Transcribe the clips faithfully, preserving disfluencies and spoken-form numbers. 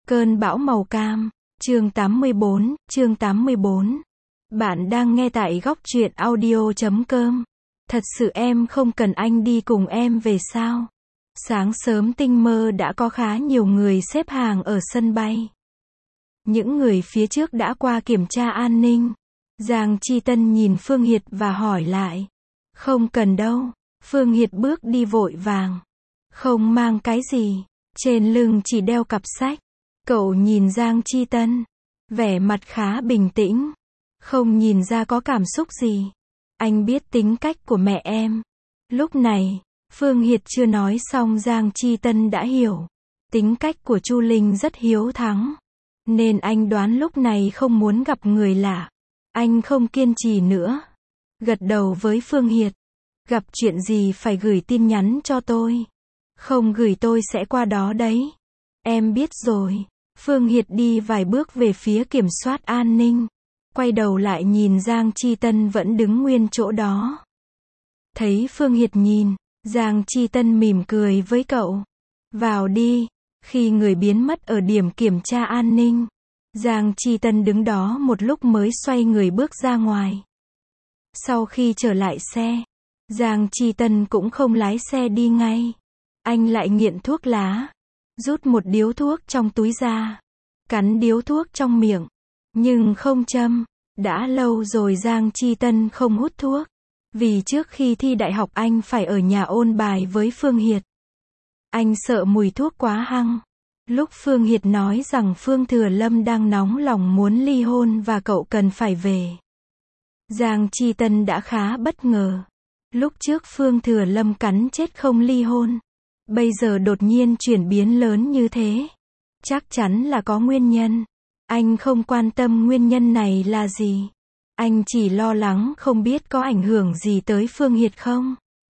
Cơn bão màu cam, chương tám mươi bốn, chương tám mươi bốn. Bạn đang nghe tại góc truyện audio chấm com. Thật sự em không cần anh đi cùng em về sao? Sáng sớm tinh mơ đã có khá nhiều người xếp hàng ở sân bay. Những người phía trước đã qua kiểm tra an ninh. Giang Chi Tân nhìn Phương Hiệt và hỏi lại. Không cần đâu. Phương Hiệt bước đi vội vàng. Không mang cái gì. Trên lưng chỉ đeo cặp sách. Cậu nhìn Giang Chi Tân. Vẻ mặt khá bình tĩnh. Không nhìn ra có cảm xúc gì. Anh biết tính cách của mẹ em. Lúc này, Phương Hiệt chưa nói xong Giang Chi Tân đã hiểu. Tính cách của Chu Linh rất hiếu thắng. Nên anh đoán lúc này không muốn gặp người lạ. Anh không kiên trì nữa. Gật đầu với Phương Hiệt. Gặp chuyện gì phải gửi tin nhắn cho tôi. Không gửi tôi sẽ qua đó đấy. Em biết rồi. Phương Hiệt đi vài bước về phía kiểm soát an ninh. Quay đầu lại nhìn Giang Chi Tân vẫn đứng nguyên chỗ đó. Thấy Phương Hiệt nhìn, Giang Chi Tân mỉm cười với cậu. Vào đi. Khi người biến mất ở điểm kiểm tra an ninh, Giang Chi Tân đứng đó một lúc mới xoay người bước ra ngoài. Sau khi trở lại xe, Giang Chi Tân cũng không lái xe đi ngay. Anh lại nghiện thuốc lá. Rút một điếu thuốc trong túi ra. Cắn điếu thuốc trong miệng. Nhưng không châm. Đã lâu rồi Giang Chi Tân không hút thuốc. Vì trước khi thi đại học anh phải ở nhà ôn bài với Phương Hiệt. Anh sợ mùi thuốc quá hăng. Lúc Phương Hiệt nói rằng Phương Thừa Lâm đang nóng lòng muốn ly hôn và cậu cần phải về. Giang Chi Tân đã khá bất ngờ. Lúc trước Phương Thừa Lâm cắn chết không ly hôn. Bây giờ đột nhiên chuyển biến lớn như thế. Chắc chắn là có nguyên nhân. Anh không quan tâm nguyên nhân này là gì. Anh chỉ lo lắng không biết có ảnh hưởng gì tới Phương Hiệt không.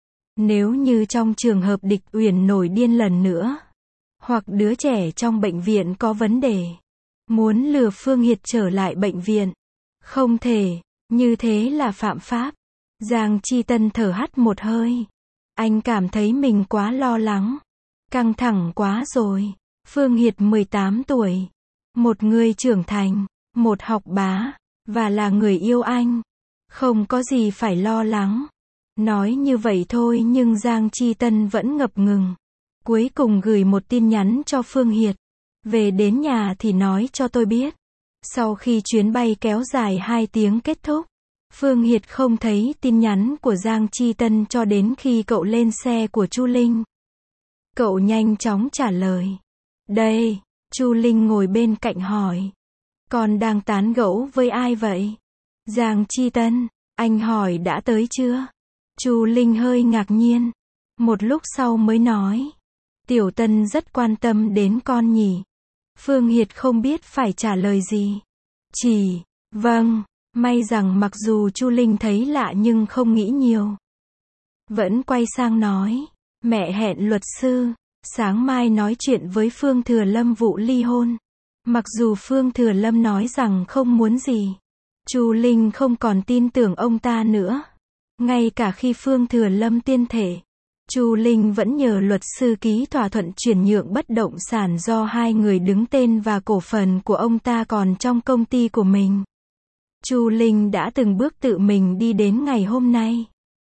Nếu như trong trường hợp Địch Uyển nổi điên lần nữa. Hoặc đứa trẻ trong bệnh viện có vấn đề. Muốn lừa Phương Hiệt trở lại bệnh viện. Không thể. Như thế là phạm pháp. Giang Chi Tân thở hắt một hơi. Anh cảm thấy mình quá lo lắng. Căng thẳng quá rồi. Phương Hiệt mười tám tuổi. Một người trưởng thành. Một học bá. Và là người yêu anh. Không có gì phải lo lắng. Nói như vậy thôi nhưng Giang Chi Tân vẫn ngập ngừng. Cuối cùng gửi một tin nhắn cho Phương Hiệt. Về đến nhà thì nói cho tôi biết. Sau khi chuyến bay kéo dài hai tiếng kết thúc. Phương Hiệt không thấy tin nhắn của Giang Chi Tân cho đến khi cậu lên xe của Chu Linh. Cậu nhanh chóng trả lời. Đây, Chu Linh ngồi bên cạnh hỏi. Con đang tán gẫu với ai vậy? Giang Chi Tân, anh hỏi đã tới chưa? Chu Linh hơi ngạc nhiên. Một lúc sau mới nói. Tiểu Tân rất quan tâm đến con nhỉ. Phương Hiệt không biết phải trả lời gì. Chỉ, vâng. May rằng mặc dù Chu Linh thấy lạ nhưng không nghĩ nhiều. Vẫn quay sang nói. Mẹ hẹn luật sư. Sáng mai nói chuyện với Phương Thừa Lâm vụ ly hôn. Mặc dù Phương Thừa Lâm nói rằng không muốn gì. Chu Linh không còn tin tưởng ông ta nữa. Ngay cả khi Phương Thừa Lâm tuyên thệ. Chu Linh vẫn nhờ luật sư ký thỏa thuận chuyển nhượng bất động sản do hai người đứng tên và cổ phần của ông ta còn trong công ty của mình. Chu Linh đã từng bước tự mình đi đến ngày hôm nay.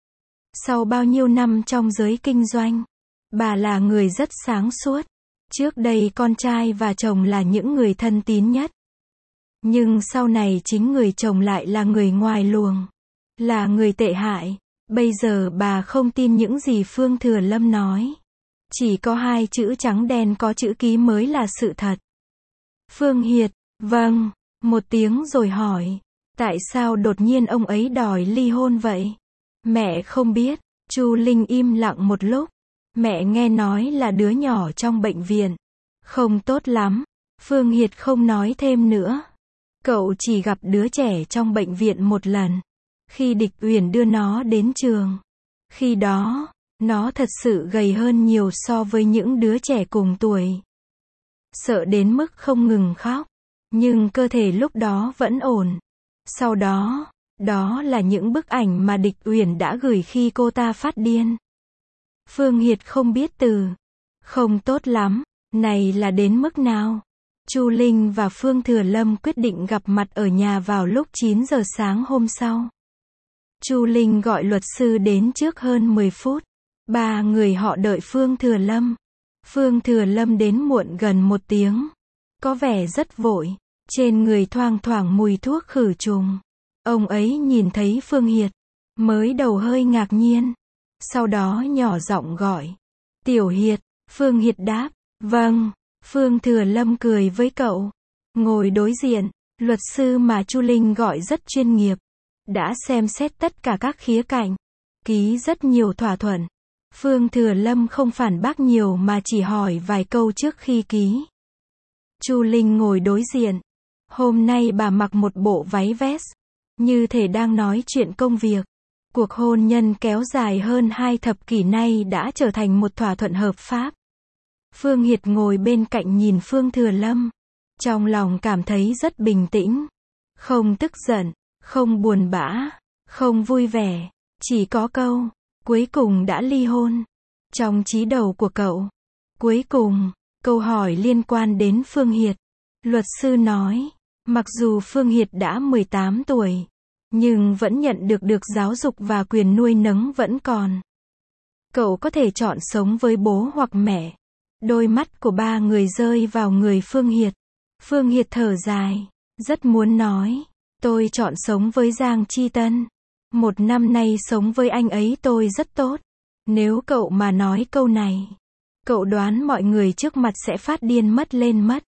Sau bao nhiêu năm trong giới kinh doanh, bà là người rất sáng suốt. Trước đây con trai và chồng là những người thân tín nhất. Nhưng sau này chính người chồng lại là người ngoài luồng. Là người tệ hại. Bây giờ bà không tin những gì Phương Thừa Lâm nói. Chỉ có hai chữ trắng đen có chữ ký mới là sự thật. Phương Hiệt, vâng, một tiếng rồi hỏi. Tại sao đột nhiên ông ấy đòi ly hôn vậy? Mẹ không biết. Chu Linh im lặng một lúc. Mẹ nghe nói là đứa nhỏ trong bệnh viện. Không tốt lắm. Phương Hiệt không nói thêm nữa. Cậu chỉ gặp đứa trẻ trong bệnh viện một lần. Khi Địch Uyển đưa nó đến trường. Khi đó, nó thật sự gầy hơn nhiều so với những đứa trẻ cùng tuổi. Sợ đến mức không ngừng khóc. Nhưng cơ thể lúc đó vẫn ổn. Sau đó, đó là những bức ảnh mà Địch Uyển đã gửi khi cô ta phát điên. Phương Hiệt không biết từ. Không tốt lắm, này là đến mức nào? Chu Linh và Phương Thừa Lâm quyết định gặp mặt ở nhà vào lúc chín giờ sáng hôm sau. Chu Linh gọi luật sư đến trước hơn mười phút. Ba người họ đợi Phương Thừa Lâm. Phương Thừa Lâm đến muộn gần một tiếng. Có vẻ rất vội. Trên người thoang thoảng mùi thuốc khử trùng. Ông ấy nhìn thấy Phương Hiệt. Mới đầu hơi ngạc nhiên. Sau đó nhỏ giọng gọi. Tiểu Hiệt. Phương Hiệt đáp. Vâng. Phương Thừa Lâm cười với cậu. Ngồi đối diện. Luật sư mà Chu Linh gọi rất chuyên nghiệp. Đã xem xét tất cả các khía cạnh. Ký rất nhiều thỏa thuận. Phương Thừa Lâm không phản bác nhiều mà chỉ hỏi vài câu trước khi ký. Chu Linh ngồi đối diện. Hôm nay bà mặc một bộ váy vest. Như thể đang nói chuyện công việc. Cuộc hôn nhân kéo dài hơn hai thập kỷ nay đã trở thành một thỏa thuận hợp pháp. Phương Hiệt ngồi bên cạnh nhìn Phương Thừa Lâm. Trong lòng cảm thấy rất bình tĩnh. Không tức giận, không buồn bã, không vui vẻ. Chỉ có câu, cuối cùng đã ly hôn. Trong trí đầu của cậu. Cuối cùng, câu hỏi liên quan đến Phương Hiệt. Luật sư nói, mặc dù Phương Hiệt đã mười tám tuổi, nhưng vẫn nhận được được giáo dục và quyền nuôi nấng vẫn còn. Cậu có thể chọn sống với bố hoặc mẹ. Đôi mắt của ba người rơi vào người Phương Hiệt. Phương Hiệt thở dài, rất muốn nói, tôi chọn sống với Giang Chi Tân. Một năm nay sống với anh ấy tôi rất tốt. Nếu cậu mà nói câu này, cậu đoán mọi người trước mặt sẽ phát điên mất lên mất.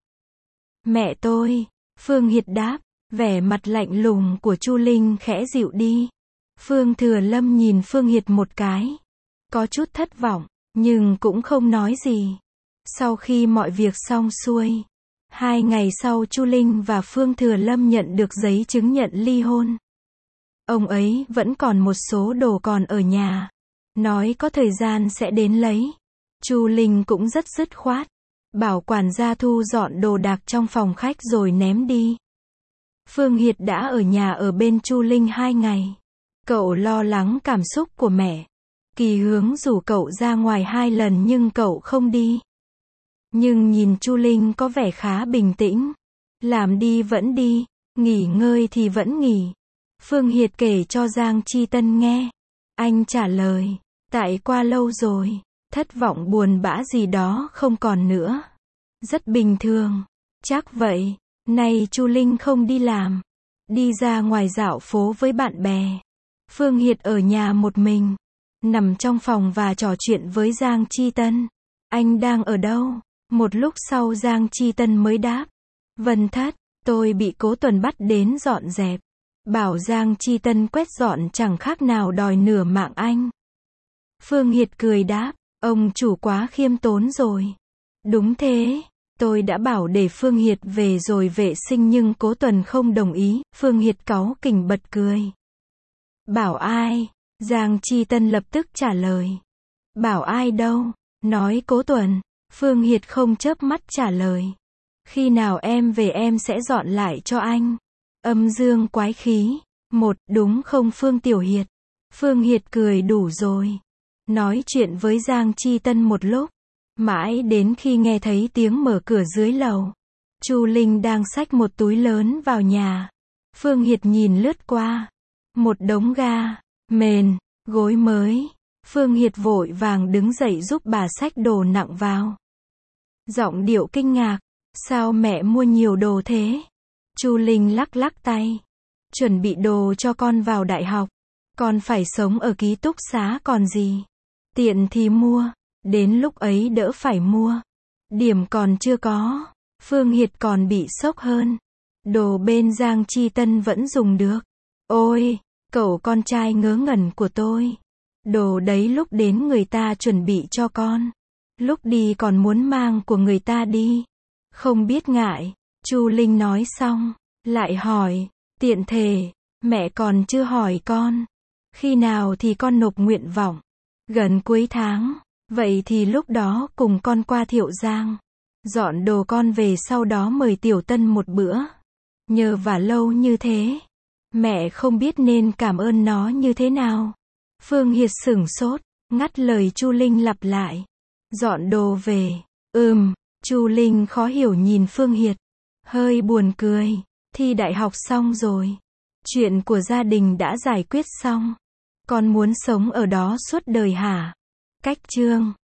Mẹ tôi, Phương Hiệt đáp, vẻ mặt lạnh lùng của Chu Linh khẽ dịu đi. Phương Thừa Lâm nhìn Phương Hiệt một cái. Có chút thất vọng, nhưng cũng không nói gì. Sau khi mọi việc xong xuôi, hai ngày sau Chu Linh và Phương Thừa Lâm nhận được giấy chứng nhận ly hôn. Ông ấy vẫn còn một số đồ còn ở nhà. Nói có thời gian sẽ đến lấy. Chu Linh cũng rất dứt khoát. Bảo quản gia thu dọn đồ đạc trong phòng khách rồi ném đi. Phương Hiệt đã ở nhà ở bên Chu Linh hai ngày. Cậu lo lắng cảm xúc của mẹ. Kỳ Hướng rủ cậu ra ngoài hai lần nhưng cậu không đi. Nhưng nhìn Chu Linh có vẻ khá bình tĩnh. Làm đi vẫn đi, nghỉ ngơi thì vẫn nghỉ. Phương Hiệt kể cho Giang Chi Tân nghe. Anh trả lời, tại qua lâu rồi, thất vọng buồn bã gì đó không còn nữa. Rất bình thường. Chắc vậy, nay Chu Linh không đi làm. Đi ra ngoài dạo phố với bạn bè. Phương Hiệt ở nhà một mình. Nằm trong phòng và trò chuyện với Giang Chi Tân. Anh đang ở đâu? Một lúc sau Giang Chi Tân mới đáp. Vân Thất, tôi bị Cố Tuần bắt đến dọn dẹp. Bảo Giang Chi Tân quét dọn chẳng khác nào đòi nửa mạng anh. Phương Hiệt cười đáp, ông chủ quá khiêm tốn rồi. Đúng thế, tôi đã bảo để Phương Hiệt về rồi vệ sinh nhưng Cố Tuần không đồng ý. Phương Hiệt cáu kỉnh bật cười. Bảo ai? Giang Chi Tân lập tức trả lời. Bảo ai đâu? Nói Cố Tuần. Phương Hiệt không chớp mắt trả lời. Khi nào em về em sẽ dọn lại cho anh. Âm dương quái khí. Một, đúng không Phương Tiểu Hiệt? Phương Hiệt cười đủ rồi. Nói chuyện với Giang Chi Tân một lúc. Mãi đến khi nghe thấy tiếng mở cửa dưới lầu. Chu Linh đang xách một túi lớn vào nhà. Phương Hiệt nhìn lướt qua. Một đống ga, mền, gối mới. Phương Hiệt vội vàng đứng dậy giúp bà xách đồ nặng vào. Giọng điệu kinh ngạc. Sao mẹ mua nhiều đồ thế? Chu Linh lắc lắc tay. Chuẩn bị đồ cho con vào đại học. Con phải sống ở ký túc xá còn gì. Tiện thì mua. Đến lúc ấy đỡ phải mua. Điểm còn chưa có. Phương Hiệt còn bị sốc hơn. Đồ bên Giang Chi Tân vẫn dùng được. Ôi, cậu con trai ngớ ngẩn của tôi. Đồ đấy lúc đến người ta chuẩn bị cho con. Lúc đi còn muốn mang của người ta đi. Không biết ngại. Chu Linh nói xong. Lại hỏi. Tiện thể. Mẹ còn chưa hỏi con. Khi nào thì con nộp nguyện vọng? Gần cuối tháng. Vậy thì lúc đó cùng con qua Thiệu Giang. Dọn đồ con về sau đó mời Tiểu Tân một bữa. Nhờ vả lâu như thế. Mẹ không biết nên cảm ơn nó như thế nào. Phương Hiệt sửng sốt. Ngắt lời Chu Linh lặp lại. Dọn đồ về. Ừm. Chu Linh khó hiểu nhìn Phương Hiệt. Hơi buồn cười. Thi đại học xong rồi. Chuyện của gia đình đã giải quyết xong. Con muốn sống ở đó suốt đời hả? Cách chương